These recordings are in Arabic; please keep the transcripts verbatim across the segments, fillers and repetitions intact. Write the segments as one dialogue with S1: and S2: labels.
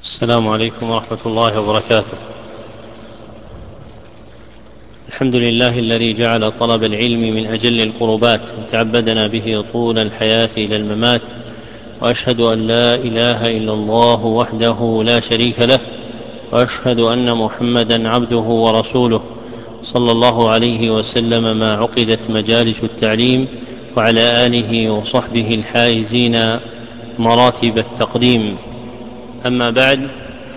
S1: السلام عليكم ورحمة الله وبركاته. الحمد لله الذي جعل طلب العلم من أجل القربات وتعبدنا به طول الحياة إلى الممات، وأشهد أن لا إله إلا الله وحده لا شريك له، وأشهد أن محمدا عبده ورسوله صلى الله عليه وسلم ما عقدت مجالس التعليم، وعلى آله وصحبه الحائزين مراتب التقديم. أما بعد،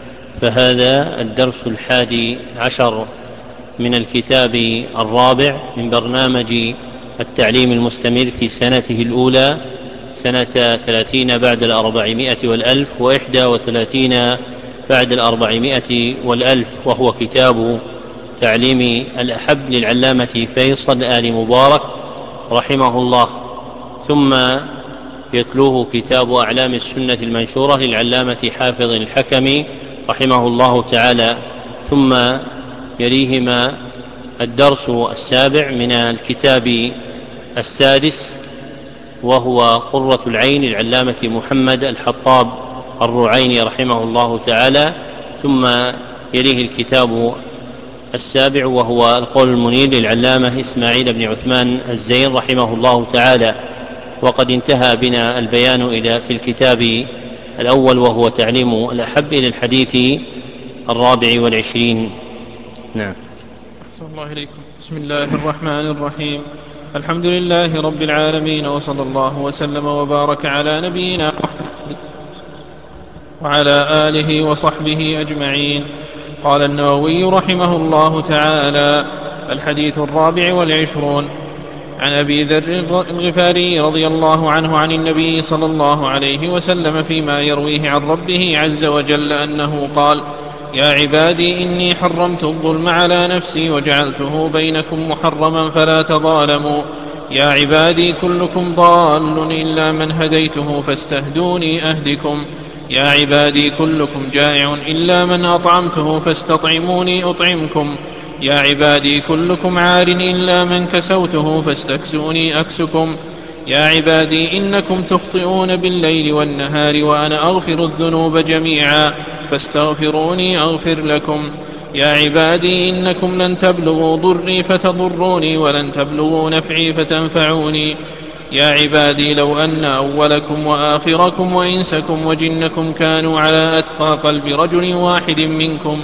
S1: فهذا الدرس الحادي عشر من الكتاب الرابع من برنامج التعليم المستمر في سنته الأولى، سنة ثلاثين بعد الأربعمائة والألف وإحدى وثلاثين بعد الأربعمائة والألف، وهو كتاب تعليم الأحب للعلامة فيصل آل مبارك رحمه الله، ثم يتلوه كتاب أعلام السنة المنشورة للعلامة حافظ الحكم رحمه الله تعالى، ثم يليهما الدرس السابع من الكتاب السادس وهو قرة العين للعلامة محمد الحطاب الرعيني رحمه الله تعالى، ثم يليه الكتاب السابع وهو القول المنير للعلامة إسماعيل بن عثمان الزين رحمه الله تعالى. وقد انتهى بنا البيان إلى في الكتاب الأول وهو تعليم الأحب إلى الحديث الرابع والعشرين. نعم.
S2: أحسن الله إليكم. بسم الله الرحمن الرحيم. الحمد لله رب العالمين، وصلى الله وسلم وبارك على نبينا محمد وعلى آله وصحبه أجمعين. قال النووي رحمه الله تعالى: الحديث الرابع والعشرون، عن أبي ذر الغفاري رضي الله عنه عن النبي صلى الله عليه وسلم فيما يرويه عن ربه عز وجل أنه قال: يا عبادي إني حرمت الظلم على نفسي وجعلته بينكم محرما فلا تظالموا. يا عبادي كلكم ضال إلا من هديته فاستهدوني أهدكم. يا عبادي كلكم جائع إلا من أطعمته فاستطعموني أطعمكم. يا عبادي كلكم عار إلا من كسوته فاستكسوني أكسكم. يا عبادي إنكم تخطئون بالليل والنهار وأنا أغفر الذنوب جميعا فاستغفروني أغفر لكم. يا عبادي إنكم لن تبلغوا ضري فتضروني ولن تبلغوا نفعي فتنفعوني. يا عبادي لو أن أولكم وآخركم وإنسكم وجنكم كانوا على أتقى قلب رجل واحد منكم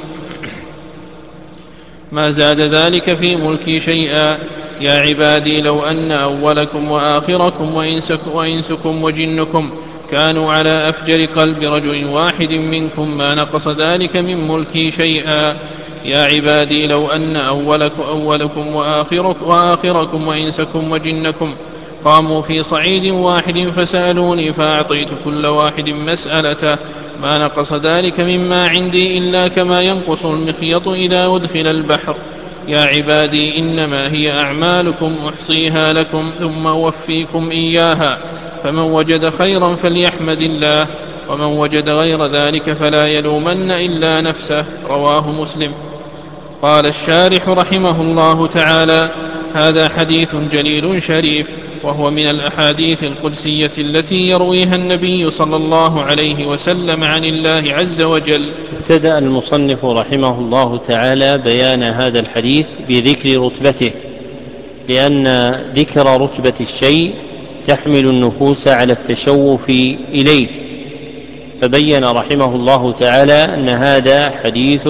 S2: ما زاد ذلك في ملكي شيئا. يا عبادي لو أن أولكم وآخركم وإنسكم وجنكم كانوا على أفجر قلب رجل واحد منكم ما نقص ذلك من ملكي شيئا. يا عبادي لو أن أولكم, أولكم وآخركم, وآخركم وإنسكم وجنكم قاموا في صعيد واحد فسألوني فأعطيت كل واحد مسألته ما نقص ذلك مما عندي إلا كما ينقص المخيط إذا أدخل البحر. يا عبادي إنما هي أعمالكم أحصيها لكم ثم أوفيكم إياها، فمن وجد خيرا فليحمد الله، ومن وجد غير ذلك فلا يلومن إلا نفسه. رواه مسلم. قال الشارح رحمه الله تعالى: هذا حديث جليل شريف، وهو من الأحاديث القدسية التي يرويها النبي صلى الله عليه وسلم عن الله عز وجل.
S1: ابتدأ المصنف رحمه الله تعالى بيان هذا الحديث بذكر رتبته، لأن ذكر رتبة الشيء تحمل النفوس على التشوف إليه، فبين رحمه الله تعالى أن هذا حديث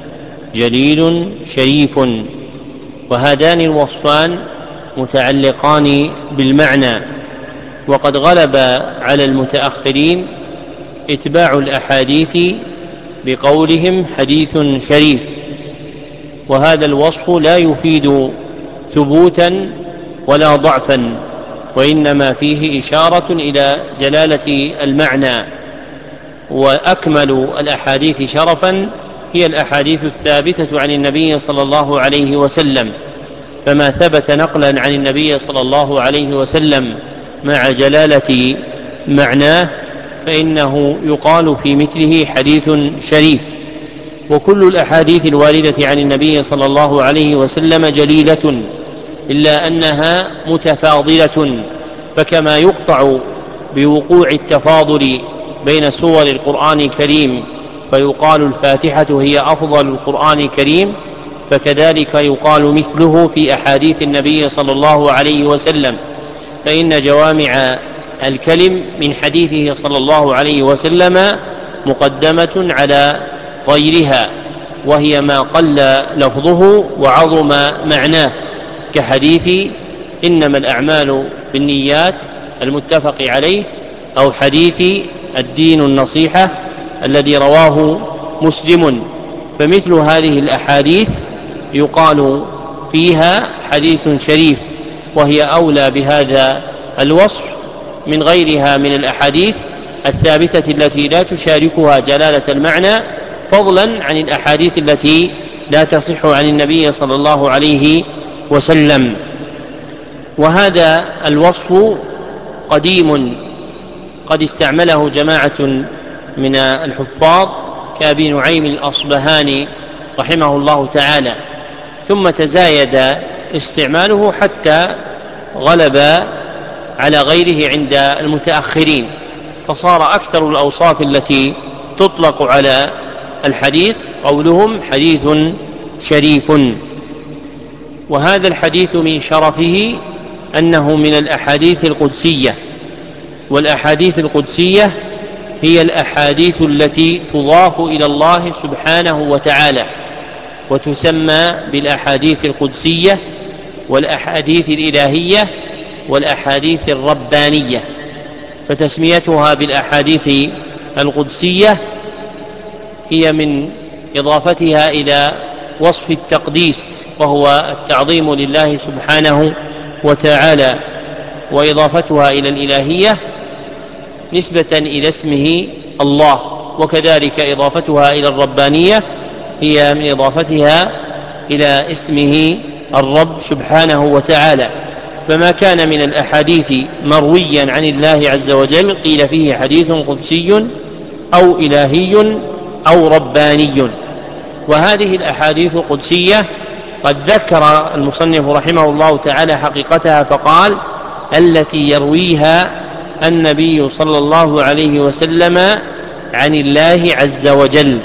S1: جليل شريف، وهذان الوصفان متعلقان بالمعنى. وقد غلب على المتأخرين اتباع الأحاديث بقولهم حديث شريف، وهذا الوصف لا يفيد ثبوتا ولا ضعفا، وإنما فيه إشارة إلى جلالة المعنى. وأكمل الأحاديث شرفا هي الأحاديث الثابتة عن النبي صلى الله عليه وسلم، فما ثبت نقلا عن النبي صلى الله عليه وسلم مع جلالة معناه فإنه يقال في مثله حديث شريف. وكل الأحاديث الواردة عن النبي صلى الله عليه وسلم جليلة، إلا أنها متفاضلة، فكما يقطع بوقوع التفاضل بين سور القرآن الكريم فيقال الفاتحة هي أفضل القرآن الكريم، فكذلك يقال مثله في أحاديث النبي صلى الله عليه وسلم، فإن جوامع الكلم من حديثه صلى الله عليه وسلم مقدمة على غيرها، وهي ما قل لفظه وعظم معناه، كحديث إنما الأعمال بالنيات المتفق عليه، أو حديث الدين النصيحة الذي رواه مسلم. فمثل هذه الأحاديث يقال فيها حديث شريف، وهي أولى بهذا الوصف من غيرها من الأحاديث الثابتة التي لا تشاركها جلالة المعنى، فضلا عن الأحاديث التي لا تصح عن النبي صلى الله عليه وسلم. وهذا الوصف قديم قد استعمله جماعة من الحفاظ كأبي نعيم الأصبهاني رحمه الله تعالى، ثم تزايد استعماله حتى غلب على غيره عند المتأخرين، فصار أكثر الأوصاف التي تطلق على الحديث قولهم حديث شريف. وهذا الحديث من شرفه أنه من الأحاديث القدسية، والأحاديث القدسية هي الأحاديث التي تضاف إلى الله سبحانه وتعالى، وتسمى بالأحاديث القدسية والأحاديث الإلهية والأحاديث الربانية. فتسميتها بالأحاديث القدسية هي من إضافتها إلى وصف التقديس، وهو التعظيم لله سبحانه وتعالى، وإضافتها إلى الإلهية نسبة إلى اسمه الله، وكذلك إضافتها إلى الربانية هي من إضافتها إلى اسمه الرب سبحانه وتعالى. فما كان من الأحاديث مرويا عن الله عز وجل قيل فيه حديث قدسي أو إلهي أو رباني. وهذه الأحاديث القدسية قد ذكر المصنف رحمه الله تعالى حقيقتها فقال التي يرويها النبي صلى الله عليه وسلم عن الله عز وجل،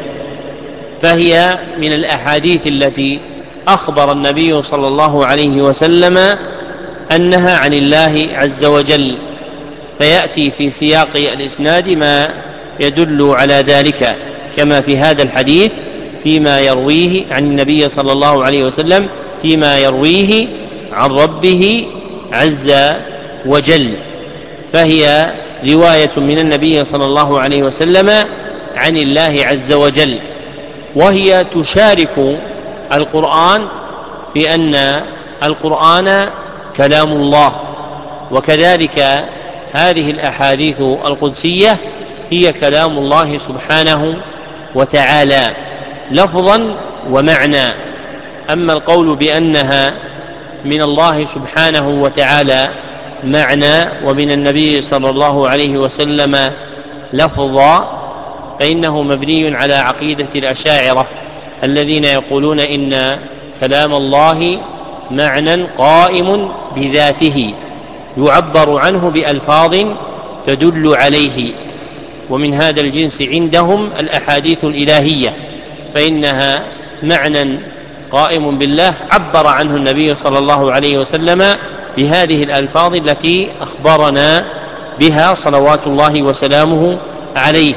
S1: فهي من الأحاديث التي أخبر النبي صلى الله عليه وسلم أنها عن الله عز وجل، فيأتي في سياق الإسناد ما يدل على ذلك، كما في هذا الحديث فيما يرويه عن النبي صلى الله عليه وسلم فيما يرويه عن ربه عز وجل، فهي رواية من النبي صلى الله عليه وسلم عن الله عز وجل، وهي تشارك القرآن في أن القرآن كلام الله، وكذلك هذه الأحاديث القدسية هي كلام الله سبحانه وتعالى لفظا ومعنى. أما القول بأنها من الله سبحانه وتعالى معنى ومن النبي صلى الله عليه وسلم لفظا فإنه مبني على عقيدة الأشاعرة الذين يقولون إن كلام الله معنى قائم بذاته يعبر عنه بألفاظ تدل عليه، ومن هذا الجنس عندهم الأحاديث الإلهية، فإنها معنى قائم بالله عبر عنه النبي صلى الله عليه وسلم بهذه الألفاظ التي أخبرنا بها صلوات الله وسلامه عليه،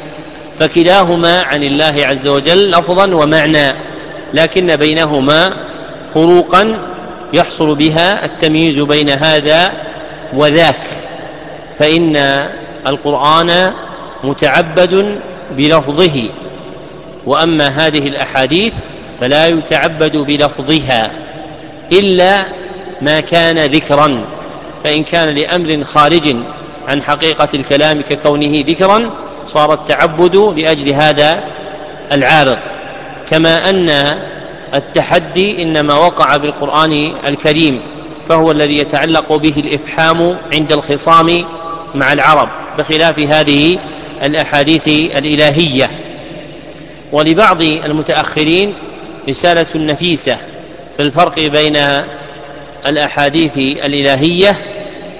S1: فكلاهما عن الله عز وجل لفظا ومعنى، لكن بينهما فروقا يحصل بها التمييز بين هذا وذاك، فإن القرآن متعبد بلفظه، وأما هذه الأحاديث فلا يتعبد بلفظها إلا ما كان ذكرا، فإن كان لأمر خارج عن حقيقة الكلام ككونه ذكرا صار التعبد لأجل هذا العارض، كما أن التحدي إنما وقع بالقرآن الكريم، فهو الذي يتعلق به الإفحام عند الخصام مع العرب، بخلاف هذه الأحاديث الإلهية. ولبعض المتأخرين رسالة نفيسة في الفرق بين الأحاديث الإلهية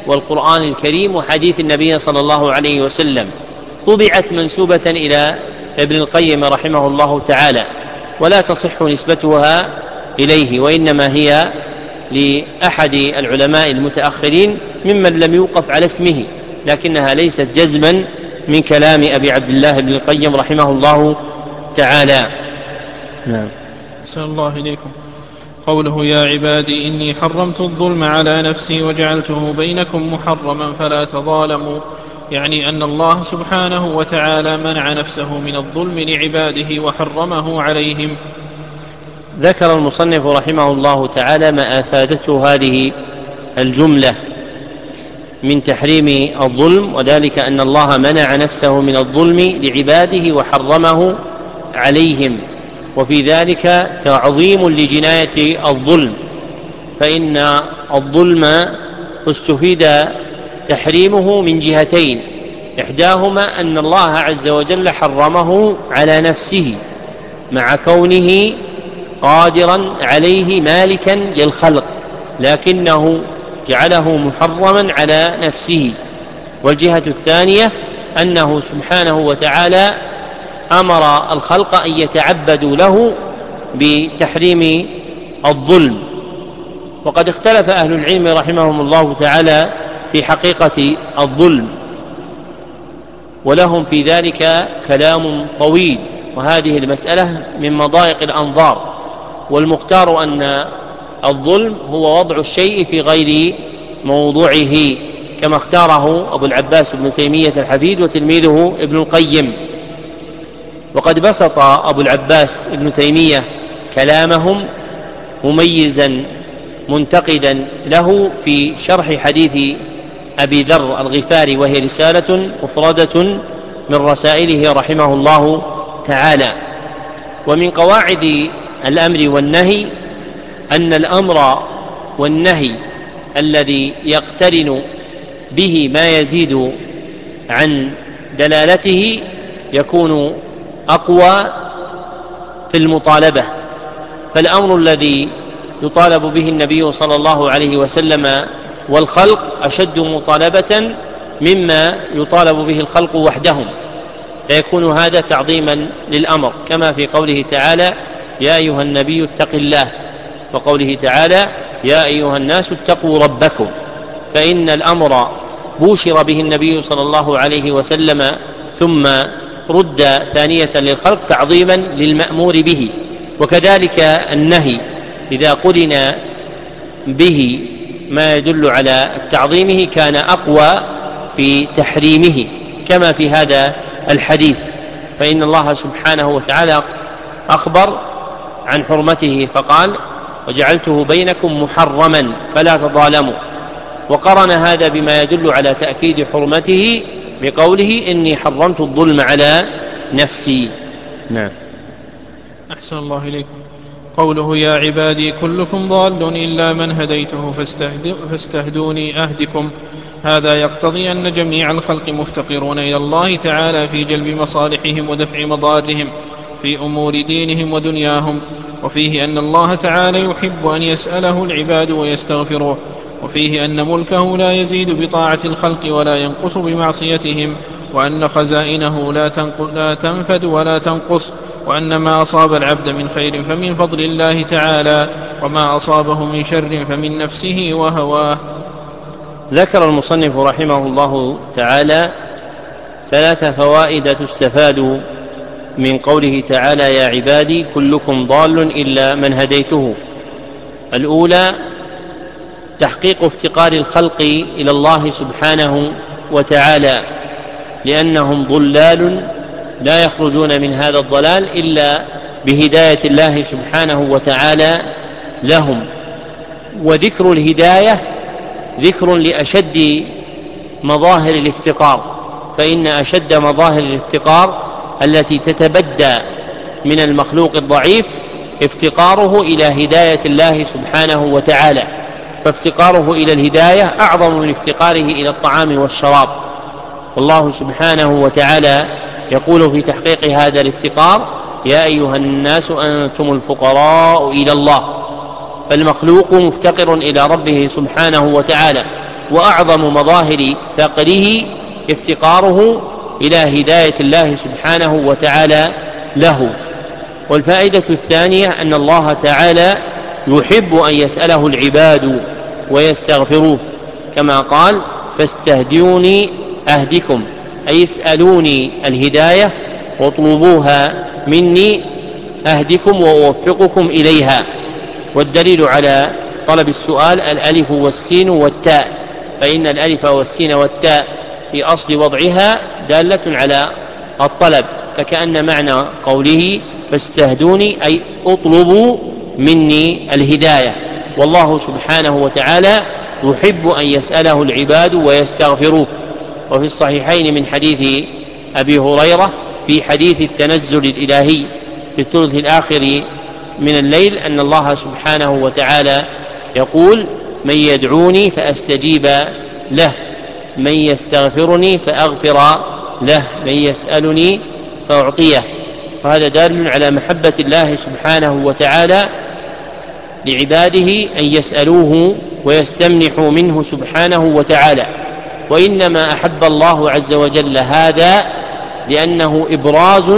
S1: والقرآن الكريم وحديث النبي صلى الله عليه وسلم، طبعت منسوبة إلى ابن القيم رحمه الله تعالى، ولا تصح نسبتها إليه، وإنما هي لأحد العلماء المتأخرين ممن لم يوقف على اسمه، لكنها ليست جزما من كلام أبي عبد الله ابن القيم رحمه الله تعالى.
S2: نعم. أحسن الله إليكم. قوله يا عبادي إني حرمت الظلم على نفسي وجعلته بينكم محرما فلا تظالموا، يعني أن الله سبحانه وتعالى منع نفسه من الظلم لعباده وحرمه عليهم.
S1: ذكر المصنف رحمه الله تعالى ما أفادته هذه الجملة من تحريم الظلم، وذلك أن الله منع نفسه من الظلم لعباده وحرمه عليهم، وفي ذلك تعظيم لجناية الظلم، فإن الظلم استفيد تحريمه من جهتين، إحداهما أن الله عز وجل حرمه على نفسه مع كونه قادرا عليه مالكا للخلق، لكنه جعله محرما على نفسه. والجهة الثانية أنه سبحانه وتعالى أمر الخلق أن يتعبدوا له بتحريم الظلم. وقد اختلف أهل العلم رحمهم الله تعالى في حقيقة الظلم، ولهم في ذلك كلام طويل، وهذه المسألة من مضايق الأنظار، والمختار أن الظلم هو وضع الشيء في غير موضوعه، كما اختاره أبو العباس ابن تيمية الحفيد وتلميذه ابن القيم. وقد بسط أبو العباس ابن تيمية كلامهم مميزا منتقدا له في شرح حديث أبي ذر الغفاري، وهي رسالة مفردة من رسائله رحمه الله تعالى. ومن قواعد الأمر والنهي أن الأمر والنهي الذي يقترن به ما يزيد عن دلالته يكون أقوى في المطالبة، فالأمر الذي يطالب به النبي صلى الله عليه وسلم والخلق أشد مطالبة مما يطالب به الخلق وحدهم، فيكون هذا تعظيما للأمر، كما في قوله تعالى يا أيها النبي اتق الله، وقوله تعالى يا أيها الناس اتقوا ربكم، فإن الأمر بوشر به النبي صلى الله عليه وسلم ثم رد ثانية للخلق تعظيما للمأمور به. وكذلك النهي إذا قرن به ما يدل على تعظيمه كان أقوى في تحريمه، كما في هذا الحديث، فإن الله سبحانه وتعالى أخبر عن حرمته فقال وجعلته بينكم محرما فلا تظالموا، وقرن هذا بما يدل على تأكيد حرمته بقوله إني حرمت الظلم على نفسي. نعم.
S2: أحسن الله إليكم. قوله يا عبادي كلكم ضال إلا من هديته فاستهدوني أهدكم، هذا يقتضي أن جميع الخلق مفتقرون إلى الله تعالى في جلب مصالحهم ودفع مضارهم في أمور دينهم ودنياهم، وفيه أن الله تعالى يحب أن يسأله العباد ويستغفروه، وفيه أن ملكه لا يزيد بطاعة الخلق ولا ينقص بمعصيتهم، وأن خزائنه لا تنفد ولا تنقص، وأن ما أصاب العبد من خير فمن فضل الله تعالى، وما أصابه من شر فمن نفسه وهواه.
S1: ذكر المصنف رحمه الله تعالى ثلاث فوائد تستفاد من قوله تعالى يا عبادي كلكم ضال إلا من هديته. الأولى تحقيق افتقار الخلق إلى الله سبحانه وتعالى، لأنهم ضلال لا يخرجون من هذا الضلال إلا بهداية الله سبحانه وتعالى لهم. وذكر الهداية ذكر لأشد مظاهر الافتقار، فإن أشد مظاهر الافتقار التي تتبدى من المخلوق الضعيف افتقاره إلى هداية الله سبحانه وتعالى، فافتقاره إلى الهداية أعظم من افتقاره إلى الطعام والشراب. والله سبحانه وتعالى يقول في تحقيق هذا الافتقار يا أيها الناس أنتم الفقراء إلى الله، فالمخلوق مفتقر إلى ربه سبحانه وتعالى، وأعظم مظاهر فقره افتقاره إلى هداية الله سبحانه وتعالى له. والفائدة الثانية أن الله تعالى يحب أن يسأله العباد ويستغفروه، كما قال فاستهدوني أهدكم، أي اسألوني الهداية واطلبوها مني أهدكم وأوفقكم إليها. والدليل على طلب السؤال الألف والسين والتاء، فإن الألف والسين والتاء في أصل وضعها دالة على الطلب، فكأن معنى قوله فاستهدوني أي اطلبوا مني الهداية. والله سبحانه وتعالى يحب أن يسأله العباد ويستغفروه. وفي الصحيحين من حديث أبي هريرة في حديث التنزل الإلهي في الثلث الآخر من الليل أن الله سبحانه وتعالى يقول من يدعوني فأستجيب له، من يستغفرني فأغفر له، من يسألني فأعطيه. وهذا دال على محبة الله سبحانه وتعالى لعباده أن يسألوه ويستمنحوا منه سبحانه وتعالى. وإنما أحب الله عز وجل هذا لأنه إبراز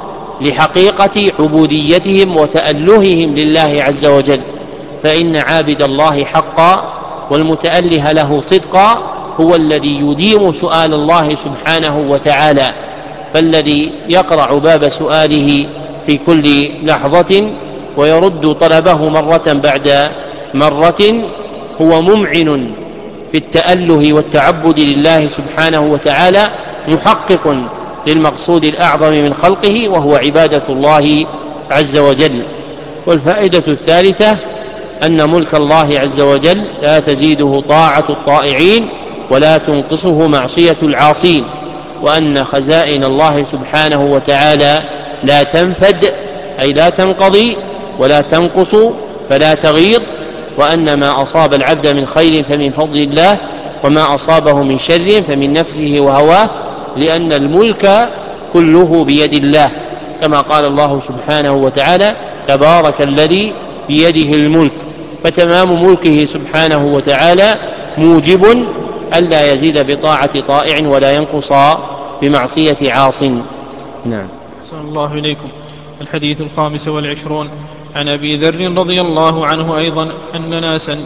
S1: لحقيقة عبوديتهم وتألههم لله عز وجل، فإن عابد الله حقا والمتأله له صدقا هو الذي يديم سؤال الله سبحانه وتعالى، فالذي يقرع باب سؤاله في كل لحظة ويرد طلبه مرة بعد مرة هو ممعن في التأله والتعبد لله سبحانه وتعالى، محقق للمقصود الأعظم من خلقه وهو عبادة الله عز وجل. والفائدة الثالثة أن ملك الله عز وجل لا تزيده طاعة الطائعين ولا تنقصه معصية العاصين، وأن خزائن الله سبحانه وتعالى لا تنفد أي لا تنقضي ولا تنقص فلا تغيض، وأن ما أصاب العبد من خير فمن فضل الله وما أصابه من شر فمن نفسه وهواه، لأن الملك كله بيد الله، كما قال الله سبحانه وتعالى تبارك الذي بيده الملك. فتمام ملكه سبحانه وتعالى موجب ألا يزيد بطاعة طائع ولا ينقص بمعصية عاص. نعم.
S2: أحسن الله إليكم. الحديث الخامس والعشرون عن أبي ذر رضي الله عنه أيضا أن ناسا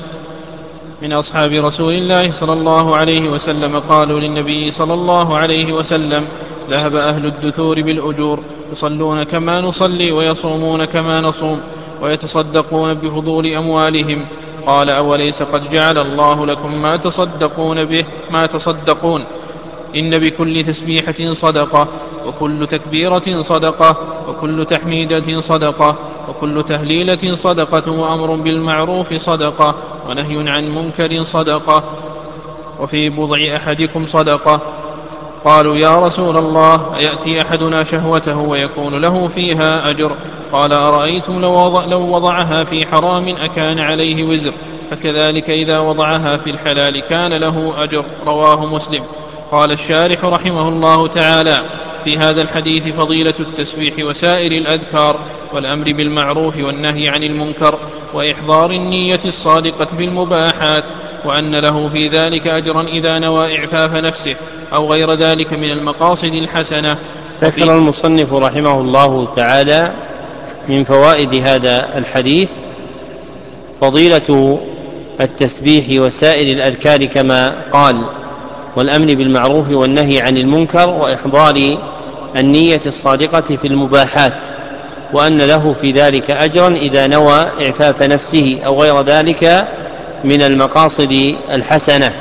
S2: من أصحاب رسول الله صلى الله عليه وسلم قالوا للنبي صلى الله عليه وسلم ذهب أهل الدثور بالأجور يصلون كما نصلي ويصومون كما نصوم ويتصدقون بفضول أموالهم. قال أوليس قد جعل الله لكم ما تصدقون به ما تصدقون إن بكل تسبيحة صدقة وكل تكبيرة صدقة وكل تحميدة صدقة وكل تهليلة صدقة وأمر بالمعروف صدقة ونهي عن منكر صدقة وفي بضع أحدكم صدقة. قالوا يا رسول الله أيأتي أحدنا شهوته ويكون له فيها أجر؟ قال أرأيتم لو وضعها في حرام أكان عليه وزر؟ فكذلك إذا وضعها في الحلال كان له أجر. رواه مسلم. قال الشارح رحمه الله تعالى في هذا الحديث فضيلة التسبيح وسائر الأذكار والأمر بالمعروف والنهي عن المنكر وإحضار النية الصادقة في المباحات، وأن له في ذلك أجرا إذا نوى إعفاف نفسه أو غير ذلك من المقاصد الحسنة.
S1: ذكر المصنف رحمه الله تعالى من فوائد هذا الحديث فضيلة التسبيح وسائر الأذكار كما قال، والأمر بالمعروف والنهي عن المنكر وإحضار النية الصادقة في المباحات، وأن له في ذلك أجرا إذا نوى إعفاف نفسه أو غير ذلك من المقاصد الحسنة.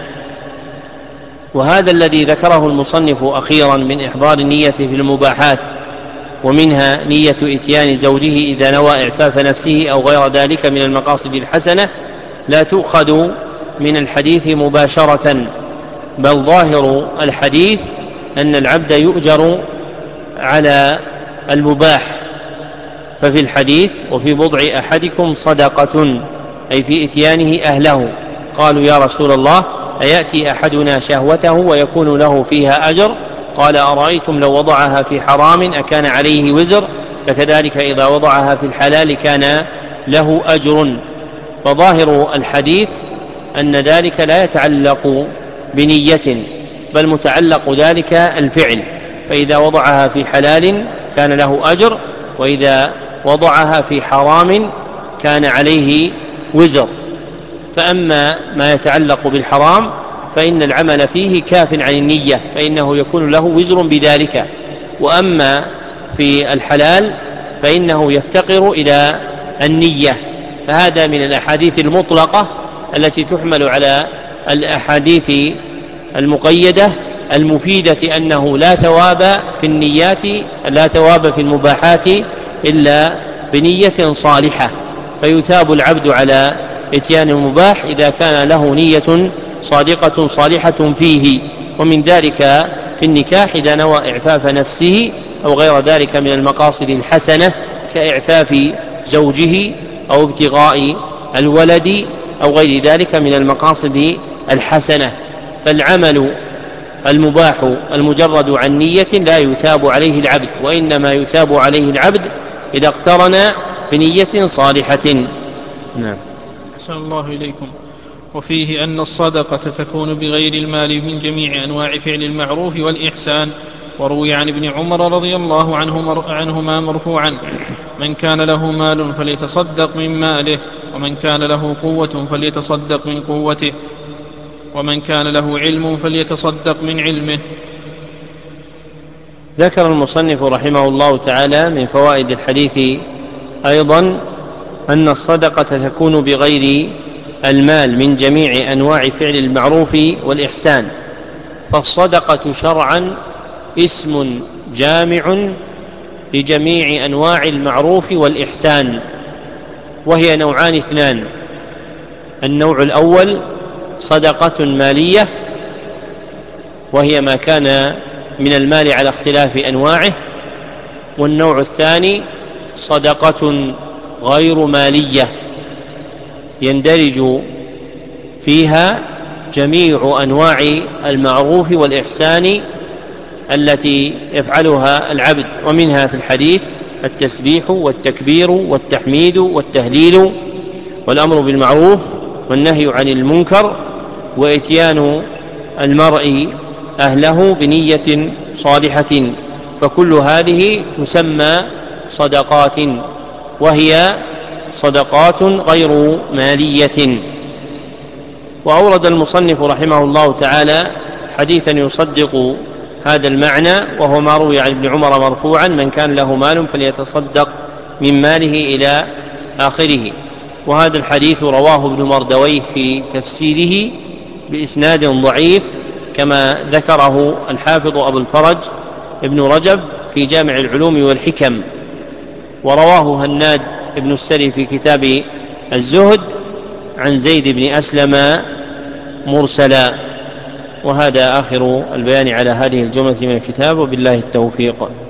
S1: وهذا الذي ذكره المصنف أخيرا من إحضار النية في المباحات ومنها نية إتيان زوجه إذا نوى إعفاف نفسه أو غير ذلك من المقاصد الحسنة لا تؤخذ من الحديث مباشرة، بل ظاهر الحديث أن العبد يؤجر على المباح. ففي الحديث وفي بضع أحدكم صدقة أي في إتيانه أهله. قالوا يا رسول الله أيأتي أحدنا شهوته ويكون له فيها أجر؟ قال أرأيتم لو وضعها في حرام أكان عليه وزر؟ فكذلك إذا وضعها في الحلال كان له أجر. فظاهر الحديث أن ذلك لا يتعلق بنية، بل متعلق ذلك الفعل، فإذا وضعها في حلال كان له أجر، وإذا وضعها في حرام كان عليه وزر. فأما ما يتعلق بالحرام فإن العمل فيه كاف عن النية، فإنه يكون له وزر بذلك. وأما في الحلال فإنه يفتقر إلى النية. فهذا من الأحاديث المطلقة التي تحمل على الأحاديث المقيدة المفيدة أنه لا ثواب في النيات، لا ثواب في المباحات إلا بنية صالحة، فيثاب العبد على إتيان المباح إذا كان له نية صادقة صالحة فيه. ومن ذلك في النكاح إذا نوى إعفاف نفسه أو غير ذلك من المقاصد الحسنة كإعفاف زوجه أو ابتغاء الولد أو غير ذلك من المقاصد الحسنة. فالعمل المباح المجرد عن نية لا يثاب عليه العبد، وإنما يثاب عليه العبد إذا اقترن بنية صالحة. نعم.
S2: أحسن الله إليكم. وفيه أن الصدقة تكون بغير المال من جميع أنواع فعل المعروف والإحسان. وروي عن ابن عمر رضي الله عنهما مرفوعا: من كان له مال فليتصدق من ماله، ومن كان له قوة فليتصدق من قوته، ومن كان له علم فليتصدق من علمه.
S1: ذكر المصنف رحمه الله تعالى من فوائد الحديث أيضا أن الصدقة تكون بغير المال من جميع أنواع فعل المعروف والإحسان. فالصدقة شرعا اسم جامع لجميع أنواع المعروف والإحسان، وهي نوعان اثنان: النوع الأول صدقة مالية، وهي ما كان من المال على اختلاف أنواعه، والنوع الثاني صدقة غير مالية يندرج فيها جميع أنواع المعروف والإحسان التي يفعلها العبد. ومنها في الحديث التسبيح والتكبير والتحميد والتهليل والأمر بالمعروف والنهي عن المنكر وإتيان المرء أهله بنية صالحة. فكل هذه تسمى صدقات، وهي صدقات غير مالية. وأورد المصنف رحمه الله تعالى حديثا يصدق هذا المعنى، وهو ما روي عن ابن عمر مرفوعا: من كان له مال فليتصدق من ماله إلى آخره. وهذا الحديث رواه ابن مردويه في تفسيره بإسناد ضعيف، كما ذكره الحافظ أبو الفرج ابن رجب في جامع العلوم والحكم. ورواه هناد ابن السري في كتاب الزهد عن زيد بن أسلم مرسلا. وهذا آخر البيان على هذه الجملة من الكتاب، وبالله التوفيق.